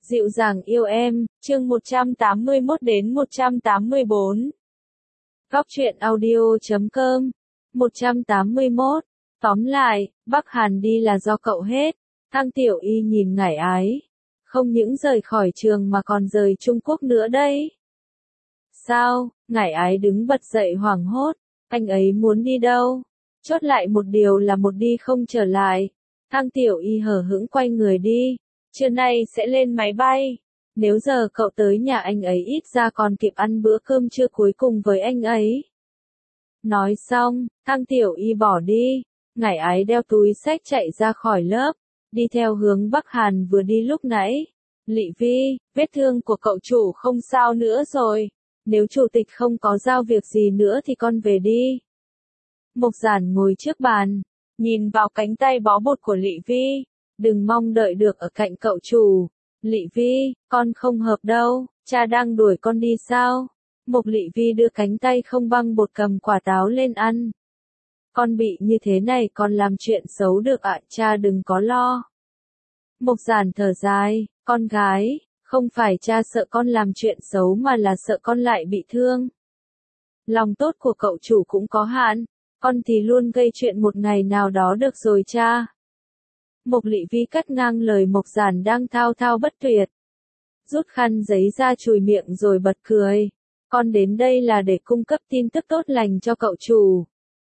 Dịu dàng yêu em, chương 181 đến 184. Góc truyện audio.com 181. Tóm lại, Bắc Hàn đi là do cậu hết. Thang Tiểu Y nhìn Ngải Ái. Không những rời khỏi trường mà còn rời Trung Quốc nữa đấy. Sao? Ngải Ái đứng bật dậy hoảng hốt. Anh ấy muốn đi đâu? Chốt lại một điều là một đi không trở lại. Thang Tiểu Y hờ hững quay người đi. Trưa nay sẽ lên máy bay. Nếu giờ cậu tới nhà anh ấy ít ra còn kịp ăn bữa cơm trưa cuối cùng với anh ấy. Nói xong, Thang Tiểu Y bỏ đi. Ngải Ái đeo túi xách chạy ra khỏi lớp, đi theo hướng Bắc Hàn vừa đi lúc nãy. Lị Vi, vết thương của cậu chủ không sao nữa rồi. Nếu chủ tịch không có giao việc gì nữa thì con về đi. Mộc Giản ngồi trước bàn, nhìn vào cánh tay bó bột của Lị Vi. Đừng mong đợi được ở cạnh cậu chủ. Lị Vi, con không hợp đâu, cha đang đuổi con đi sao? Mộc Lị Vi đưa cánh tay không băng bột cầm quả táo lên ăn. Con bị như thế này con làm chuyện xấu được ạ, cha đừng có lo. Mộc Giản thở dài, con gái, không phải cha sợ con làm chuyện xấu mà là sợ con lại bị thương. Lòng tốt của cậu chủ cũng có hạn, con thì luôn gây chuyện một ngày nào đó được rồi cha. Mộc Lị Vi cắt ngang lời Mộc Giản đang thao thao bất tuyệt. Rút khăn giấy ra chùi miệng rồi bật cười. Con đến đây là để cung cấp tin tức tốt lành cho cậu chủ.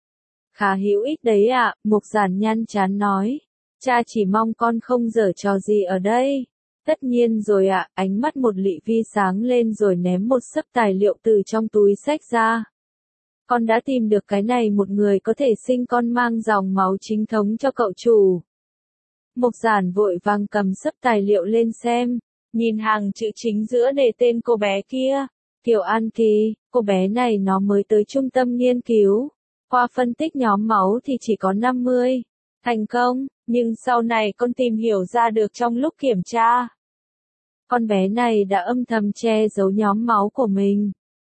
Khá hữu ích đấy ạ, Mộc Giản nhăn chán nói. Cha chỉ mong con không giở trò gì ở đây. Tất nhiên rồi ạ, ánh mắt một Lị Vi sáng lên rồi ném một xấp tài liệu từ trong túi xách ra. Con đã tìm được cái này, một người có thể sinh con mang dòng máu chính thống cho cậu chủ. Mộc Giản vội vàng cầm xấp tài liệu lên xem, nhìn hàng chữ chính giữa đề tên cô bé kia, Kiều An Kỳ, cô bé này nó mới tới trung tâm nghiên cứu, khoa phân tích nhóm máu thì chỉ có 50, thành công, nhưng sau này con tìm hiểu ra được trong lúc kiểm tra. Con bé này đã âm thầm che giấu nhóm máu của mình.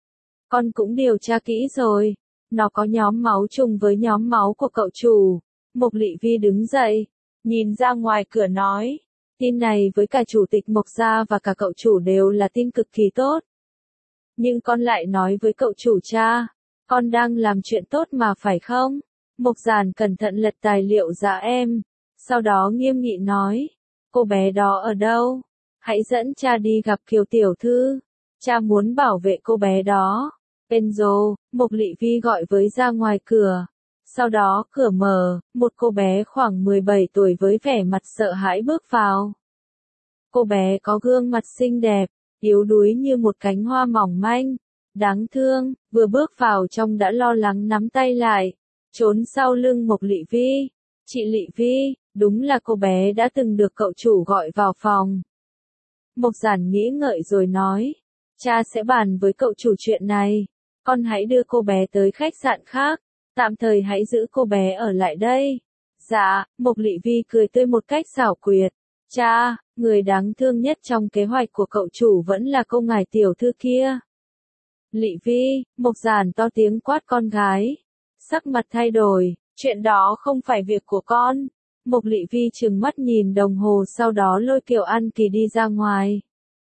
Con cũng điều tra kỹ rồi, nó có nhóm máu trùng với nhóm máu của cậu chủ. Mộc Lị Vi đứng dậy, nhìn ra ngoài cửa nói, tin này với cả chủ tịch Mộc gia và cả cậu chủ đều là tin cực kỳ tốt. Nhưng con lại nói với cậu chủ cha, con đang làm chuyện tốt mà phải không? Mộc Giản cẩn thận lật tài liệu ra em, sau đó nghiêm nghị nói, cô bé đó ở đâu? Hãy dẫn cha đi gặp Kiều tiểu thư, cha muốn bảo vệ cô bé đó. Enzo, Mộc Lị Vi gọi với ra ngoài cửa. Sau đó cửa mở, một cô bé khoảng 17 tuổi với vẻ mặt sợ hãi bước vào. Cô bé có gương mặt xinh đẹp, yếu đuối như một cánh hoa mỏng manh, đáng thương, vừa bước vào trong đã lo lắng nắm tay lại, trốn sau lưng Mộc Lị Vi. Chị Lị Vi, đúng là cô bé đã từng được cậu chủ gọi vào phòng. Mộc Giản nghĩ ngợi rồi nói, cha sẽ bàn với cậu chủ chuyện này, con hãy đưa cô bé tới khách sạn khác. Tạm thời hãy giữ cô bé ở lại đây. Dạ, Mộc Lị Vi cười tươi một cách xảo quyệt. Cha, người đáng thương nhất trong kế hoạch của cậu chủ vẫn là cô ngài tiểu thư kia. Lị Vi, Mộc Giản to tiếng quát con gái. Sắc mặt thay đổi, chuyện đó không phải việc của con. Mộc Lị Vi trừng mắt nhìn đồng hồ, sau đó lôi Kiều An Kỳ đi ra ngoài.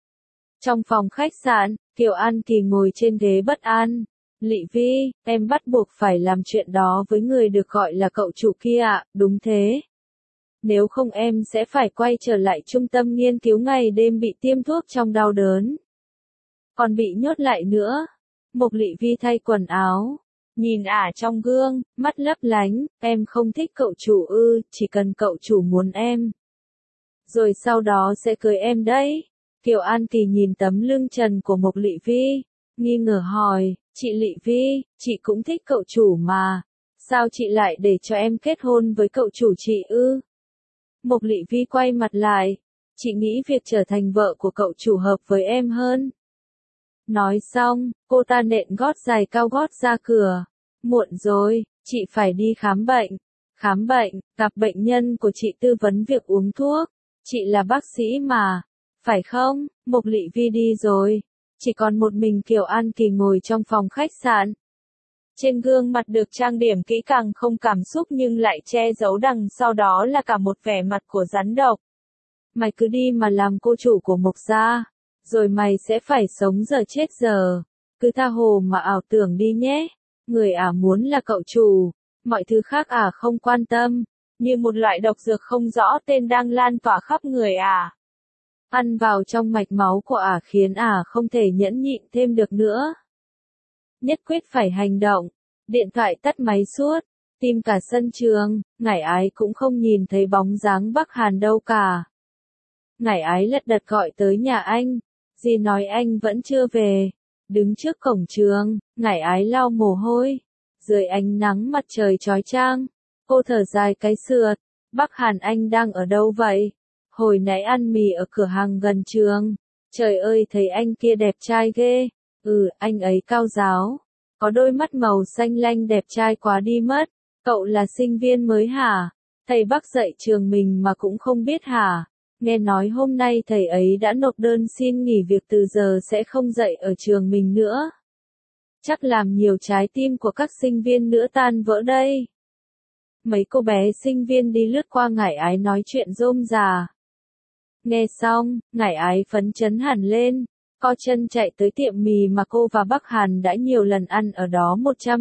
Trong phòng khách sạn, Kiều An Kỳ ngồi trên ghế bất an. Lị Vi, em bắt buộc phải làm chuyện đó với người được gọi là cậu chủ kia ạ, đúng thế. Nếu không em sẽ phải quay trở lại trung tâm nghiên cứu ngày đêm bị tiêm thuốc trong đau đớn. Còn bị nhốt lại nữa. Mộc Lị Vi thay quần áo, nhìn trong gương, mắt lấp lánh, em không thích cậu chủ ư, chỉ cần cậu chủ muốn em. Rồi sau đó sẽ cưới em đấy. Kiều An Kỳ nhìn tấm lưng trần của Mộc Lị Vi, nghi ngờ hỏi. Chị Lị Vi, chị cũng thích cậu chủ mà. Sao chị lại để cho em kết hôn với cậu chủ chị ư? Mộc Lị Vi quay mặt lại. Chị nghĩ việc trở thành vợ của cậu chủ hợp với em hơn. Nói xong, cô ta nện gót giày cao gót ra cửa. Muộn rồi, chị phải đi khám bệnh. Khám bệnh, gặp bệnh nhân của chị tư vấn việc uống thuốc. Chị là bác sĩ mà. Phải không? Mộc Lị Vi đi rồi. Chỉ còn một mình Kiều An Kỳ ngồi trong phòng khách sạn. Trên gương mặt được trang điểm kỹ càng không cảm xúc nhưng lại che giấu đằng sau đó là cả một vẻ mặt của rắn độc. Mày cứ đi mà làm cô chủ của Mộc gia, rồi mày sẽ phải sống giờ chết giờ. Cứ tha hồ mà ảo tưởng đi nhé. Người muốn là cậu chủ, mọi thứ khác không quan tâm, như một loại độc dược không rõ tên đang lan tỏa khắp người ăn vào trong mạch máu của khiến không thể nhẫn nhịn thêm được nữa. Nhất quyết phải hành động. Điện thoại tắt máy suốt, tìm cả sân trường, Ngải Ái cũng không nhìn thấy bóng dáng Bắc Hàn đâu cả. Ngải Ái lật đật gọi tới nhà anh, dì nói anh vẫn chưa về. Đứng trước cổng trường, Ngải Ái lau mồ hôi. Dưới ánh nắng mặt trời chói chang, cô thở dài cái sượt. Bắc Hàn anh đang ở đâu vậy? Hồi nãy ăn mì ở cửa hàng gần trường. Trời ơi thấy anh kia đẹp trai ghê. Anh ấy cao ráo. Có đôi mắt màu xanh lanh đẹp trai quá đi mất. Cậu là sinh viên mới hả? Thầy Bắc dạy trường mình mà cũng không biết hả? Nghe nói hôm nay thầy ấy đã nộp đơn xin nghỉ việc từ giờ sẽ không dạy ở trường mình nữa. Chắc làm nhiều trái tim của các sinh viên nữa tan vỡ đây. Mấy cô bé sinh viên đi lướt qua Ngải Ái nói chuyện rôm rà. Nghe xong, Ngải Ái phấn chấn hẳn lên, co chân chạy tới tiệm mì mà cô và Bắc Hàn đã nhiều lần ăn ở đó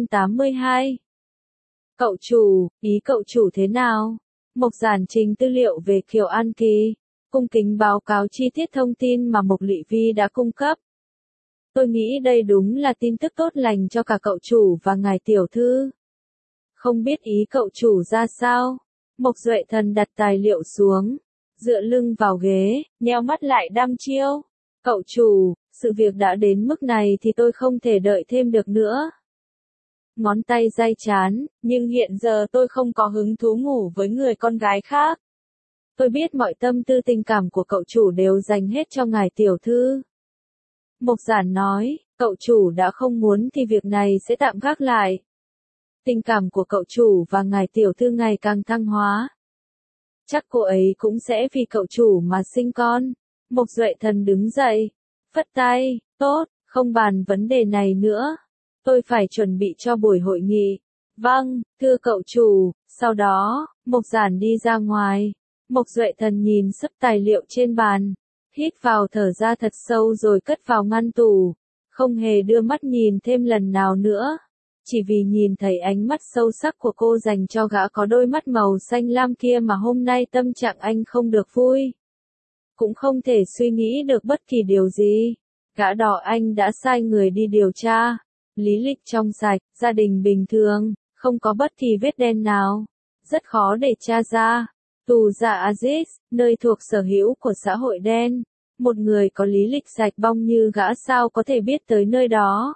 182. Cậu chủ, ý cậu chủ thế nào? Mộc Giản trình tư liệu về Kiều An Kỳ, cung kính báo cáo chi tiết thông tin mà Mộc Lệ Vi đã cung cấp. Tôi nghĩ đây đúng là tin tức tốt lành cho cả cậu chủ và ngài tiểu thư. Không biết ý cậu chủ ra sao? Mộc Duệ Thần đặt tài liệu xuống, dựa lưng vào ghế, nheo mắt lại đăm chiêu. Cậu chủ, sự việc đã đến mức này thì tôi không thể đợi thêm được nữa. Ngón tay day chán, nhưng hiện giờ tôi không có hứng thú ngủ với người con gái khác. Tôi biết mọi tâm tư tình cảm của cậu chủ đều dành hết cho ngài tiểu thư. Mộc Giản nói, cậu chủ đã không muốn thì việc này sẽ tạm gác lại. Tình cảm của cậu chủ và ngài tiểu thư ngày càng thăng hóa. Chắc cô ấy cũng sẽ vì cậu chủ mà sinh con. Mộc Duệ Thần đứng dậy, phất tay, tốt, không bàn vấn đề này nữa. Tôi phải chuẩn bị cho buổi hội nghị. Vâng, thưa cậu chủ. Sau đó, Mộc Giản đi ra ngoài. Mộc Duệ Thần nhìn sấp tài liệu trên bàn, hít vào thở ra thật sâu rồi cất vào ngăn tủ. Không hề đưa mắt nhìn thêm lần nào nữa. Chỉ vì nhìn thấy ánh mắt sâu sắc của cô dành cho gã có đôi mắt màu xanh lam kia mà hôm nay tâm trạng anh không được vui. Cũng không thể suy nghĩ được bất kỳ điều gì. Gã đỏ anh đã sai người đi điều tra. Lý lịch trong sạch, gia đình bình thường, không có bất kỳ vết đen nào. Rất khó để tra ra. Tù Dạ Aziz, nơi thuộc sở hữu của xã hội đen. Một người có lý lịch sạch bong như gã sao có thể biết tới nơi đó.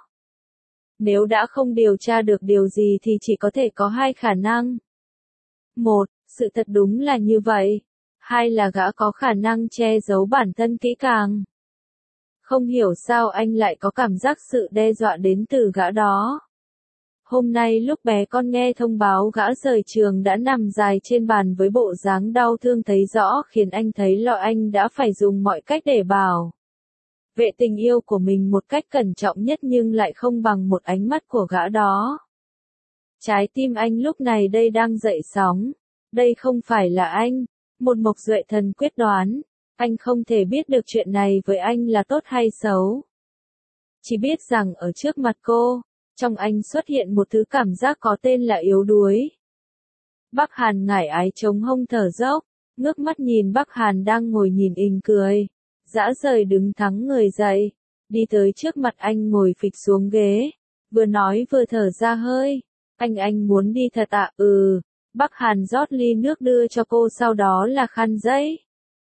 Nếu đã không điều tra được điều gì thì chỉ có thể có hai khả năng. Một, sự thật đúng là như vậy. Hai là gã có khả năng che giấu bản thân kỹ càng. Không hiểu sao anh lại có cảm giác sự đe dọa đến từ gã đó. Hôm nay lúc bé con nghe thông báo gã rời trường đã nằm dài trên bàn với bộ dáng đau thương thấy rõ khiến anh thấy lo anh đã phải dùng mọi cách để bảo vệ tình yêu của mình một cách cẩn trọng nhất nhưng lại không bằng một ánh mắt của gã đó. Trái tim anh lúc này đây đang dậy sóng. Đây không phải là anh. Một Mộc Duệ Thần quyết đoán. Anh không thể biết được chuyện này với anh là tốt hay xấu. Chỉ biết rằng ở trước mặt cô, trong anh xuất hiện một thứ cảm giác có tên là yếu đuối. Bắc Hàn Ngải Ái chống hông thở dốc, ngước mắt nhìn Bắc Hàn đang ngồi nhìn ình cười. Dã rời đứng thắng người dậy, đi tới trước mặt anh ngồi phịch xuống ghế, vừa nói vừa thở ra hơi. Anh muốn đi thật ạ? Bắc Hàn rót ly nước đưa cho cô sau đó là khăn giấy.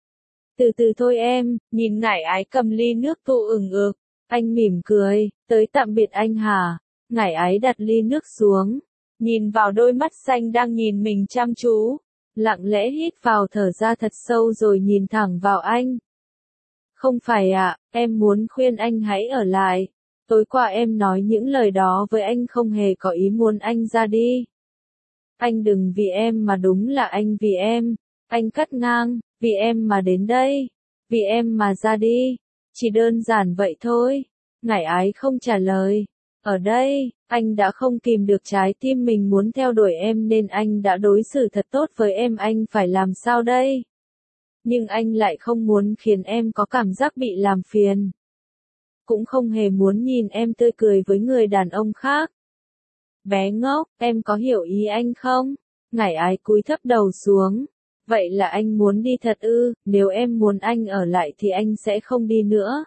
Từ từ thôi em, nhìn Ngải Ái cầm ly nước tụ ửng ực. Anh mỉm cười, tới tạm biệt anh hả? Ngải Ái đặt ly nước xuống, nhìn vào đôi mắt xanh đang nhìn mình chăm chú, lặng lẽ hít vào thở ra thật sâu rồi nhìn thẳng vào anh. Không phải ạ, em muốn khuyên anh hãy ở lại. Tối qua em nói những lời đó với anh không hề có ý muốn anh ra đi. Anh đừng vì em mà đúng là anh vì em. Anh cắt ngang, vì em mà đến đây. Vì em mà ra đi. Chỉ đơn giản vậy thôi. Ngải Ái không trả lời. Ở đây, anh đã không kìm được trái tim mình muốn theo đuổi em nên anh đã đối xử thật tốt với em. Anh phải làm sao đây? Nhưng anh lại không muốn khiến em có cảm giác bị làm phiền. Cũng không hề muốn nhìn em tươi cười với người đàn ông khác. Bé ngốc, em có hiểu ý anh không? Ngải ái cúi thấp đầu xuống. Vậy là anh muốn đi thật ư, nếu em muốn anh ở lại thì anh sẽ không đi nữa.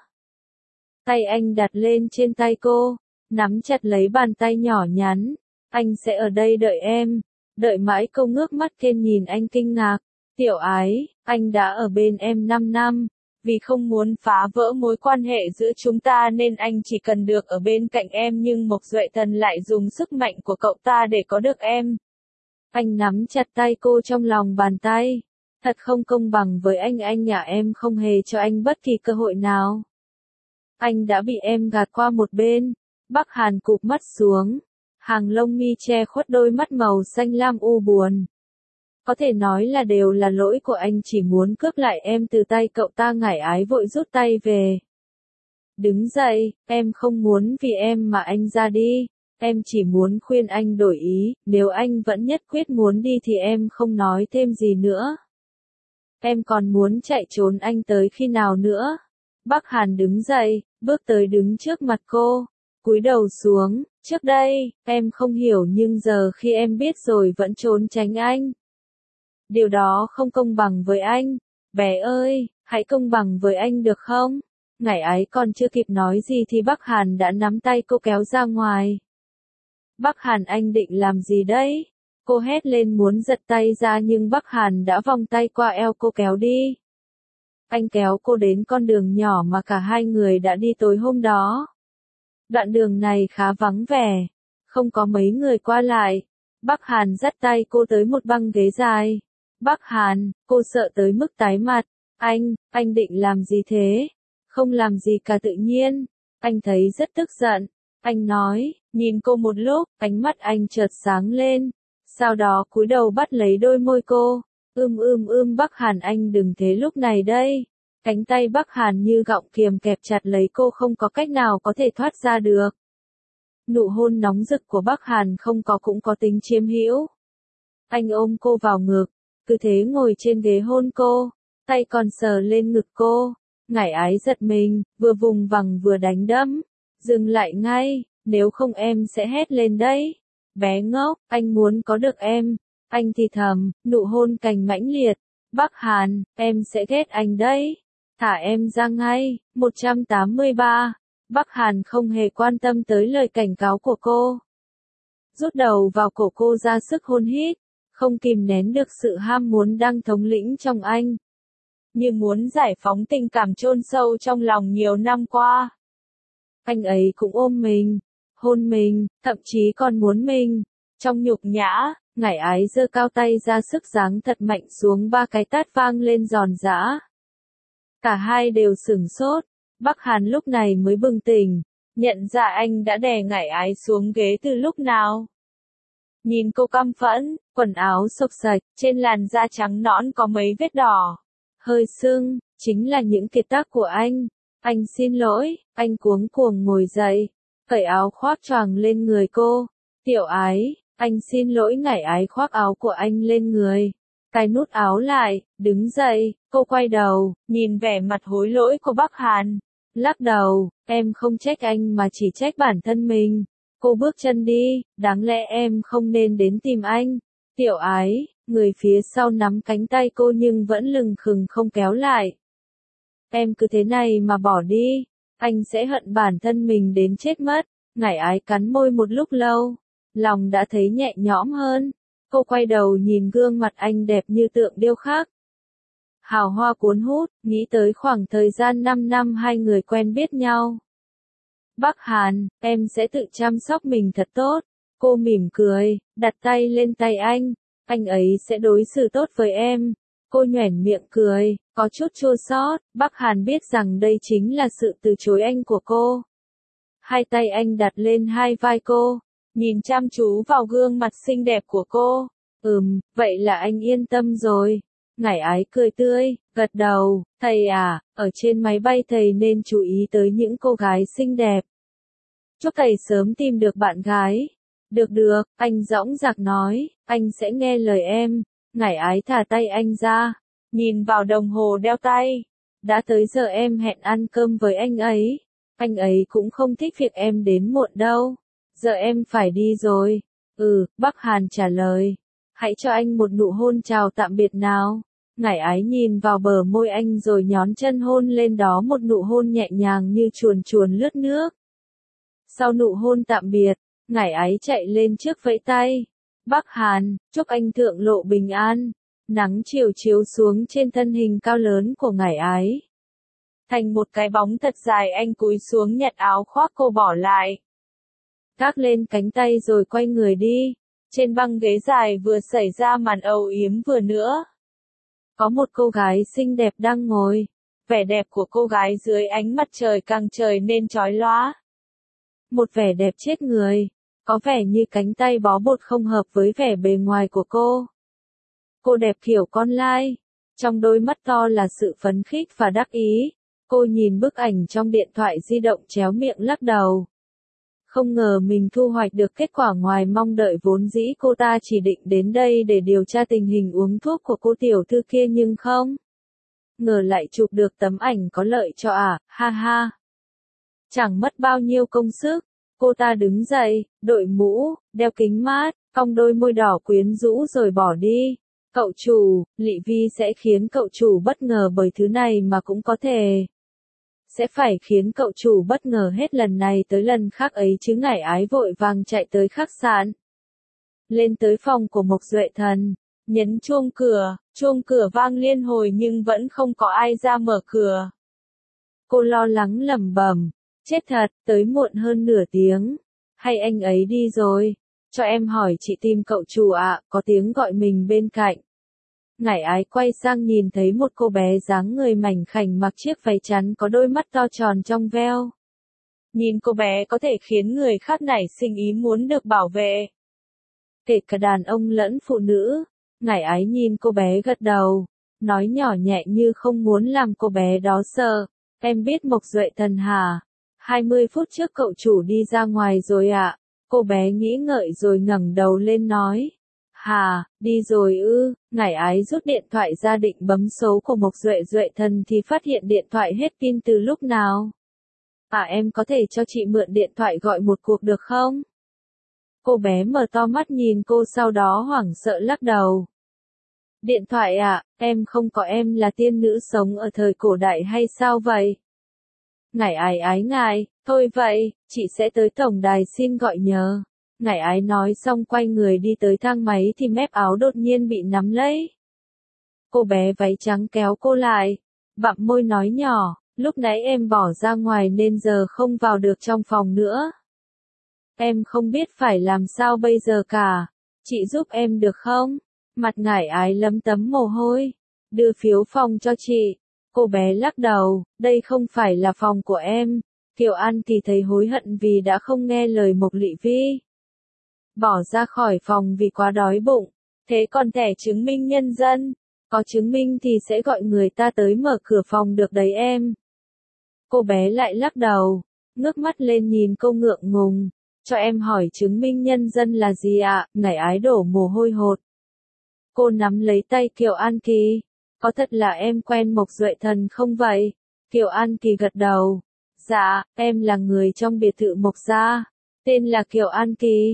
Tay anh đặt lên trên tay cô, nắm chặt lấy bàn tay nhỏ nhắn. Anh sẽ ở đây đợi em. Đợi mãi. Cô ngước mắt lên nhìn anh kinh ngạc. Tiểu ái, anh đã ở bên em 5 năm. Vì không muốn phá vỡ mối quan hệ giữa chúng ta nên anh chỉ cần được ở bên cạnh em, nhưng Mộc Duệ Thần lại dùng sức mạnh của cậu ta để có được em. Anh nắm chặt tay cô trong lòng bàn tay. Thật không công bằng với anh nhà em không hề cho anh bất kỳ cơ hội nào. Anh đã bị em gạt qua một bên. Bắc Hàn cụp mắt xuống. Hàng lông mi che khuất đôi mắt màu xanh lam u buồn. Có thể nói là đều là lỗi của anh, chỉ muốn cướp lại em từ tay cậu ta. Ngải ái vội rút tay về. Đứng dậy, em không muốn vì em mà anh ra đi. Em chỉ muốn khuyên anh đổi ý, nếu anh vẫn nhất quyết muốn đi thì em không nói thêm gì nữa. Em còn muốn chạy trốn anh tới khi nào nữa? Bắc Hàn đứng dậy, bước tới đứng trước mặt cô, cúi đầu xuống. Trước đây, em không hiểu, nhưng giờ khi em biết rồi vẫn trốn tránh anh. Điều đó không công bằng với anh. Bé ơi, hãy công bằng với anh được không? Ngải ái còn chưa kịp nói gì thì Bắc Hàn đã nắm tay cô kéo ra ngoài. Bắc Hàn, anh định làm gì đấy? Cô hét lên muốn giật tay ra, nhưng Bắc Hàn đã vòng tay qua eo cô kéo đi. Anh kéo cô đến con đường nhỏ mà cả hai người đã đi tối hôm đó. Đoạn đường này khá vắng vẻ, không có mấy người qua lại. Bắc Hàn dắt tay cô tới một băng ghế dài. Bắc Hàn, cô sợ tới mức tái mặt. Anh định làm gì thế? Không làm gì cả, tự nhiên. Anh thấy rất tức giận. Anh nói, nhìn cô một lúc, ánh mắt anh chợt sáng lên. Sau đó cúi đầu bắt lấy đôi môi cô. Bắc Hàn, anh đừng thế lúc này đây. Cánh tay Bắc Hàn như gọng kiềm kẹp chặt lấy cô, không có cách nào có thể thoát ra được. Nụ hôn nóng rực của Bắc Hàn không có cũng có tính chiếm hữu. Anh ôm cô vào ngực, cứ thế ngồi trên ghế hôn cô, tay còn sờ lên ngực cô. Ngải ái giật mình, vừa vùng vằng vừa đánh đấm. Dừng lại ngay, nếu không em sẽ hét lên đấy. Bé ngốc, anh muốn có được em. Anh thì thầm, nụ hôn cành mãnh liệt. Bắc Hàn, em sẽ ghét anh đấy. Thả em ra ngay. 183. Bắc Hàn không hề quan tâm tới lời cảnh cáo của cô. Rút đầu vào cổ cô ra sức hôn hít, không kìm nén được sự ham muốn đang thống lĩnh trong anh. Như muốn giải phóng tình cảm chôn sâu trong lòng nhiều năm qua. Anh ấy cũng ôm mình, hôn mình, thậm chí còn muốn mình. Trong nhục nhã, Ngải ái giơ cao tay ra sức giáng thật mạnh xuống, 3 cái tát vang lên giòn giã. Cả hai đều sửng sốt. Bắc Hàn lúc này mới bừng tỉnh, nhận ra anh đã đè Ngải ái xuống ghế từ lúc nào. Nhìn cô căm phẫn, quần áo xộc xạch, trên làn da trắng nõn có mấy vết đỏ, hơi sưng, chính là những kiệt tác của anh. Anh xin lỗi, anh cuống cuồng ngồi dậy, cởi áo khoác choàng lên người cô. Tiểu ái, anh xin lỗi. Ngải ái khoác áo của anh lên người, cài nút áo lại, đứng dậy. Cô quay đầu, nhìn vẻ mặt hối lỗi của Bắc Hàn, lắc đầu. Em không trách anh mà chỉ trách bản thân mình. Cô bước chân đi, đáng lẽ em không nên đến tìm anh. Tiểu ái, người phía sau nắm cánh tay cô nhưng vẫn lừng khừng không kéo lại. Em cứ thế này mà bỏ đi, anh sẽ hận bản thân mình đến chết mất. Ngải ái cắn môi một lúc lâu, lòng đã thấy nhẹ nhõm hơn. Cô quay đầu nhìn gương mặt anh đẹp như tượng điêu khắc. Hào hoa cuốn hút, nghĩ tới khoảng thời gian 5 năm hai người quen biết nhau. Bắc Hàn, em sẽ tự chăm sóc mình thật tốt. Cô mỉm cười, đặt tay lên tay anh ấy sẽ đối xử tốt với em. Cô nhoẻn miệng cười, có chút chua xót. Bắc Hàn biết rằng đây chính là sự từ chối anh của cô. Hai tay anh đặt lên hai vai cô, nhìn chăm chú vào gương mặt xinh đẹp của cô. Vậy là anh yên tâm rồi. Ngải ái cười tươi, gật đầu. Thầy à, ở trên máy bay thầy nên chú ý tới những cô gái xinh đẹp. Chúc thầy sớm tìm được bạn gái. Được, anh dõng dạc nói, anh sẽ nghe lời em. Ngải ái thả tay anh ra, Nhìn vào đồng hồ đeo tay. Đã tới giờ em hẹn ăn cơm với anh ấy. Anh ấy cũng không thích việc em đến muộn đâu. Giờ em phải đi rồi. Bắc Hàn trả lời. Hãy cho anh một nụ hôn chào tạm biệt nào. Ngải ái nhìn vào bờ môi anh rồi nhón chân hôn lên đó, một nụ hôn nhẹ nhàng như chuồn chuồn lướt nước. Sau nụ hôn tạm biệt, Ngải ái chạy lên trước vẫy tay. Bắc Hàn, chúc anh thượng lộ bình an. Nắng chiều chiếu xuống trên thân hình cao lớn của Ngải ái. Thành một cái bóng thật dài, anh cúi xuống nhặt áo khoác cô bỏ lại. Gác lên cánh tay rồi quay người đi. Trên băng ghế dài vừa xảy ra màn âu yếm vừa nữa. Có một cô gái xinh đẹp đang ngồi. Vẻ đẹp của cô gái dưới ánh mặt trời càng trở nên chói lóa. Một vẻ đẹp chết người. Có vẻ như cánh tay bó bột không hợp với vẻ bề ngoài của cô. Cô đẹp kiểu con lai. Trong đôi mắt to là sự phấn khích và đắc ý. Cô nhìn bức ảnh trong điện thoại di động chéo miệng lắc đầu. Không ngờ mình thu hoạch được kết quả ngoài mong đợi, vốn dĩ cô ta chỉ định đến đây để điều tra tình hình uống thuốc của cô tiểu thư kia nhưng không ngờ lại chụp được tấm ảnh có lợi cho ha ha. Chẳng mất bao nhiêu công sức, cô ta đứng dậy, đội mũ, đeo kính mát, cong đôi môi đỏ quyến rũ rồi bỏ đi. Cậu chủ, Lị Vi sẽ khiến cậu chủ bất ngờ bởi thứ này mà cũng có thể sẽ phải khiến cậu chủ bất ngờ hết lần này tới lần khác ấy chứ. Ngải ái vội vàng chạy tới khách sạn. Lên tới phòng của Mộc Duệ Thần, nhấn chuông cửa vang liên hồi nhưng vẫn không có ai ra mở cửa. Cô lo lắng lẩm bẩm, chết thật, tới muộn hơn nửa tiếng. Hay anh ấy đi rồi? Cho em hỏi chị tìm cậu chủ ạ, có tiếng gọi mình bên cạnh. Ngải ái quay sang nhìn thấy một cô bé dáng người mảnh khảnh mặc chiếc váy chắn có đôi mắt to tròn trong veo. Nhìn cô bé có thể khiến người khác nảy sinh ý muốn được bảo vệ. Kể cả đàn ông lẫn phụ nữ. Ngải ái nhìn cô bé gật đầu, nói nhỏ nhẹ như không muốn làm cô bé đó sợ. Em biết Mộc Duệ Thần hả? 20 phút trước cậu chủ đi ra ngoài rồi ạ. Cô bé nghĩ ngợi rồi ngẩng đầu lên nói. Hà, đi rồi ư? Ngải ái rút điện thoại ra định bấm số của Mộc Duệ Thần thì phát hiện điện thoại hết pin từ lúc nào. Em có thể cho chị mượn điện thoại gọi một cuộc được không? Cô bé mở to mắt nhìn cô, sau đó hoảng sợ lắc đầu. Điện thoại em không có, em là tiên nữ sống ở thời cổ đại hay sao vậy? Ngải ái ngại, thôi vậy, chị sẽ tới tổng đài xin gọi nhờ. Ngải ái nói xong quay người đi tới thang máy thì mép áo đột nhiên bị nắm lấy. Cô bé váy trắng kéo cô lại, bặm môi nói nhỏ, lúc nãy em bỏ ra ngoài nên giờ không vào được trong phòng nữa. Em không biết phải làm sao bây giờ cả, chị giúp em được không? Mặt ngải ái lấm tấm mồ hôi, đưa phiếu phòng cho chị. Cô bé lắc đầu, đây không phải là phòng của em. Kiều An Kỳ thấy hối hận vì đã không nghe lời Mộc Lị Vi. Bỏ ra khỏi phòng vì quá đói bụng. Thế còn thẻ chứng minh nhân dân? Có chứng minh thì sẽ gọi người ta tới mở cửa phòng được đấy em. Cô bé lại lắc đầu, ngước mắt lên nhìn cô ngượng ngùng. Cho em hỏi chứng minh nhân dân là gì ạ? Ngải ái đổ mồ hôi hột. Cô nắm lấy tay Kiều An Kỳ. Có thật là em quen Mộc Duệ Thần không vậy? Kiều An Kỳ gật đầu. Dạ, em là người trong biệt thự Mộc gia. Tên là Kiều An Kỳ.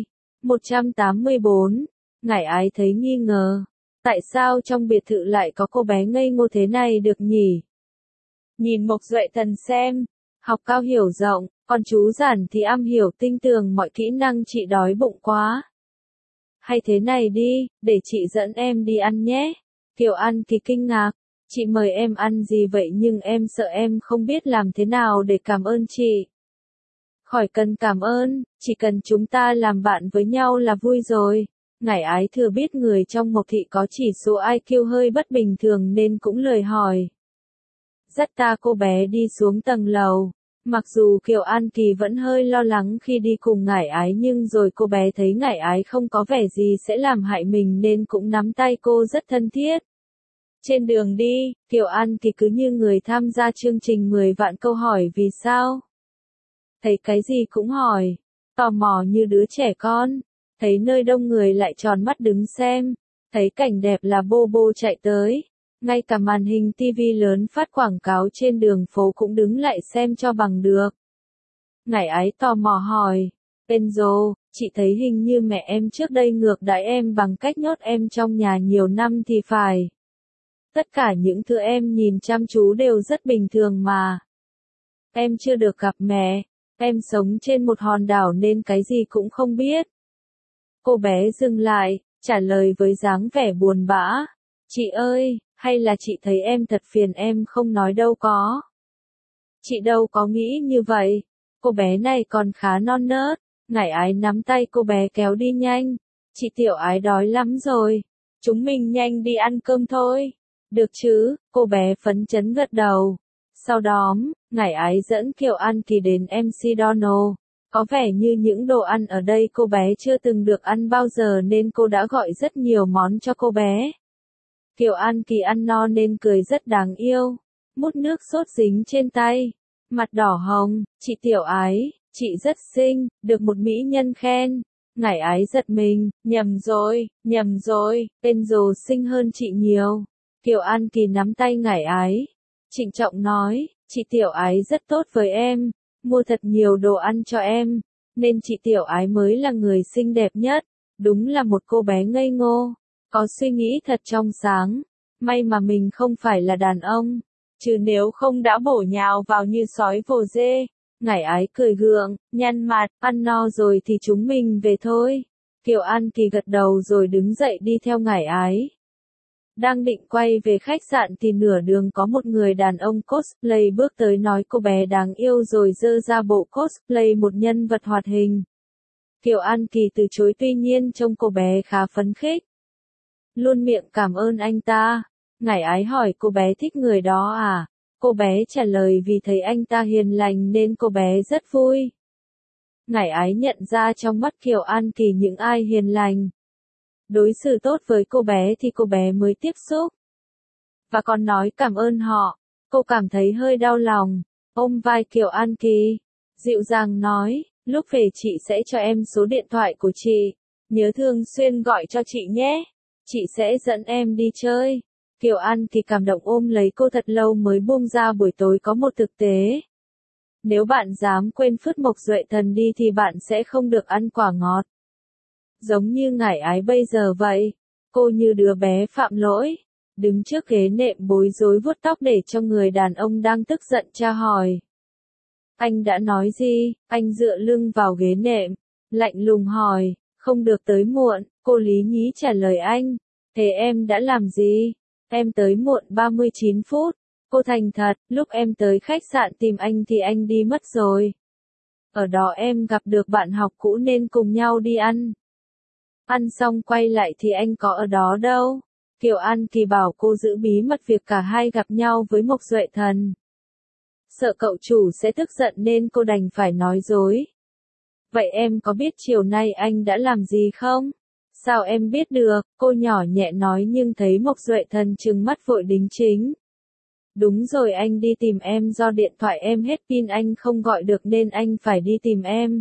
184. Ngải ái thấy nghi ngờ. Tại sao trong biệt thự lại có cô bé ngây ngô thế này được nhỉ? Nhìn Mộc Duệ Thần xem. Học cao hiểu rộng, còn chú Giản thì am hiểu tinh tường mọi kỹ năng. Chị đói bụng quá. Hay thế này đi, để chị dẫn em đi ăn nhé. Kiều An Kỳ kinh ngạc. Chị mời em ăn gì vậy, nhưng em sợ em không biết làm thế nào để cảm ơn chị. Khỏi cần cảm ơn, chỉ cần chúng ta làm bạn với nhau là vui rồi. Ngải ái thừa biết người trong Mộc thị có chỉ số IQ hơi bất bình thường nên cũng lời hỏi. Dắt cô bé đi xuống tầng lầu. Mặc dù Kiều An Kỳ vẫn hơi lo lắng khi đi cùng Ngải ái nhưng rồi cô bé thấy Ngải ái không có vẻ gì sẽ làm hại mình nên cũng nắm tay cô rất thân thiết. Trên đường đi, Kiều An Kỳ cứ như người tham gia chương trình 10 vạn câu hỏi vì sao. Thấy cái gì cũng hỏi, tò mò như đứa trẻ con, thấy nơi đông người lại tròn mắt đứng xem, thấy cảnh đẹp là bô bô chạy tới. Ngay cả màn hình TV lớn phát quảng cáo trên đường phố cũng đứng lại xem cho bằng được. Ngải ái tò mò hỏi, Enzo, chị thấy hình như mẹ em trước đây ngược đãi em bằng cách nhốt em trong nhà nhiều năm thì phải. Tất cả những thứ em nhìn chăm chú đều rất bình thường mà. Em chưa được gặp mẹ, em sống trên một hòn đảo nên cái gì cũng không biết. Cô bé dừng lại, trả lời với dáng vẻ buồn bã. Chị ơi, hay là chị thấy em thật phiền em không nói đâu có. Chị đâu có nghĩ như vậy, cô bé này còn khá non nớt. Ngải ái nắm tay cô bé kéo đi nhanh. Chị Tiểu Ái đói lắm rồi, chúng mình nhanh đi ăn cơm thôi. Được chứ, cô bé phấn chấn gật đầu. Sau đó, Ngải ái dẫn Kiều An Kỳ đến MC Donald. Có vẻ như những đồ ăn ở đây cô bé chưa từng được ăn bao giờ nên cô đã gọi rất nhiều món cho cô bé. Kiều An Kỳ ăn no nên cười rất đáng yêu. Mút nước sốt dính trên tay. Mặt đỏ hồng, chị Tiểu Ái, chị rất xinh, được một mỹ nhân khen. Ngải ái giật mình, nhầm rồi, Enzo xinh hơn chị nhiều. Kiều An Kỳ nắm tay Ngải ái. Trịnh trọng nói, chị Tiểu Ái rất tốt với em, mua thật nhiều đồ ăn cho em, nên chị Tiểu Ái mới là người xinh đẹp nhất. Đúng là một cô bé ngây ngô, có suy nghĩ thật trong sáng. May mà mình không phải là đàn ông, chứ nếu không đã bổ nhào vào như sói vồ dê. Ngải ái cười gượng, nhăn mặt, ăn no rồi thì chúng mình về thôi. Kiều An Kỳ gật đầu rồi đứng dậy đi theo Ngải ái. Đang định quay về khách sạn thì nửa đường có một người đàn ông cosplay bước tới nói cô bé đáng yêu rồi giơ ra bộ cosplay một nhân vật hoạt hình. Kiều An Kỳ từ chối tuy nhiên trông cô bé khá phấn khích. Luôn miệng cảm ơn anh ta. Ngải ái hỏi cô bé thích người đó à? Cô bé trả lời vì thấy anh ta hiền lành nên cô bé rất vui. Ngải ái nhận ra trong mắt Kiều An Kỳ những ai hiền lành, đối xử tốt với cô bé thì cô bé mới tiếp xúc. Và còn nói cảm ơn họ. Cô cảm thấy hơi đau lòng. Ôm vai Kiều An Kỳ, dịu dàng nói, lúc về chị sẽ cho em số điện thoại của chị. Nhớ thường xuyên gọi cho chị nhé. Chị sẽ dẫn em đi chơi. Kiều An Kỳ cảm động ôm lấy cô thật lâu mới buông ra. Buổi tối có một thực tế. Nếu bạn dám quên phứt Mộc Duệ Thần đi thì bạn sẽ không được ăn quả ngọt. Giống như Ngải ái bây giờ vậy. Cô như đứa bé phạm lỗi. Đứng trước ghế nệm bối rối vuốt tóc để cho người đàn ông đang tức giận tra hỏi. Anh đã nói gì? Anh dựa lưng vào ghế nệm. Lạnh lùng hỏi. Không được tới muộn. Cô lý nhí trả lời anh. Thế em đã làm gì? Em tới muộn 39 phút. Cô thành thật, lúc em tới khách sạn tìm anh thì anh đi mất rồi. Ở đó em gặp được bạn học cũ nên cùng nhau đi ăn. Ăn xong quay lại thì anh có ở đó đâu. Kiều An Kỳ bảo cô giữ bí mật việc cả hai gặp nhau với Mộc Duệ Thần. Sợ cậu chủ sẽ tức giận nên cô đành phải nói dối. Vậy em có biết chiều nay anh đã làm gì không? Sao em biết được? Cô nhỏ nhẹ nói nhưng thấy Mộc Duệ Thần trừng mắt vội đính chính. Đúng rồi, anh đi tìm em do điện thoại em hết pin anh không gọi được nên anh phải đi tìm em.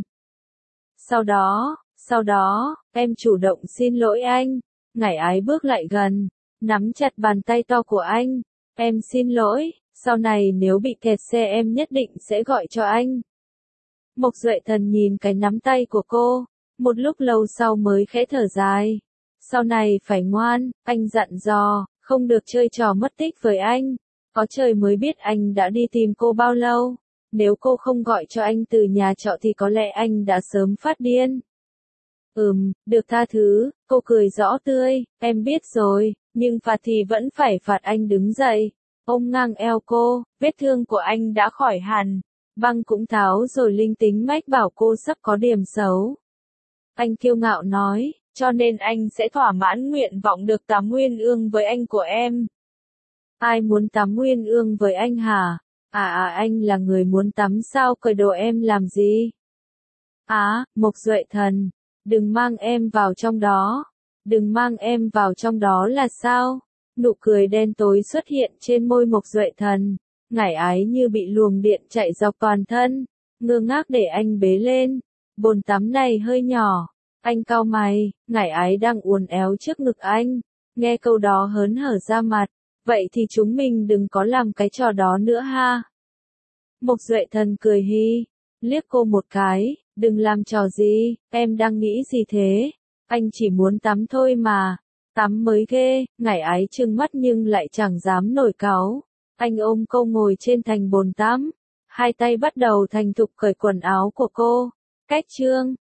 Sau đó, em chủ động xin lỗi anh. Ngải ái bước lại gần, nắm chặt bàn tay to của anh. Em xin lỗi, sau này nếu bị kẹt xe em nhất định sẽ gọi cho anh. Mộc Duệ Thần nhìn cái nắm tay của cô, một lúc lâu sau mới khẽ thở dài. Sau này phải ngoan, anh dặn dò, không được chơi trò mất tích với anh. Có trời mới biết anh đã đi tìm cô bao lâu. Nếu cô không gọi cho anh từ nhà trọ thì có lẽ anh đã sớm phát điên. Được tha thứ, cô cười rõ tươi, em biết rồi, nhưng phạt thì vẫn phải phạt. Anh đứng dậy, ôm ngang eo cô, vết thương của anh đã khỏi hẳn, băng cũng tháo rồi linh tính mách bảo cô sắp có điểm xấu. Anh kiêu ngạo nói, cho nên anh sẽ thỏa mãn nguyện vọng được tắm nguyên ương với anh của em. Ai muốn tắm nguyên ương với anh hả? Anh là người muốn tắm sao, cởi đồ em làm gì? Mộc Duệ Thần, đừng mang em vào trong đó. Đừng mang em vào trong đó là sao? Nụ cười đen tối xuất hiện trên môi Mộc Duệ Thần. Ngải ái như bị luồng điện chạy dọc toàn thân, ngơ ngác để anh bế lên. Bồn tắm này hơi nhỏ. Anh cau mày, Ngải ái đang uốn éo trước ngực anh. Nghe câu đó hớn hở ra mặt. Vậy thì chúng mình đừng có làm cái trò đó nữa ha. Mộc Duệ Thần cười hi, liếc cô một cái, đừng làm trò gì, em đang nghĩ gì thế? Anh chỉ muốn tắm thôi mà. Tắm mới ghê, ngải ái trừng mắt nhưng lại chẳng dám nổi cáu. Anh ôm cô ngồi trên thành bồn tắm, hai tay bắt đầu thành thục cởi quần áo của cô. Cách chương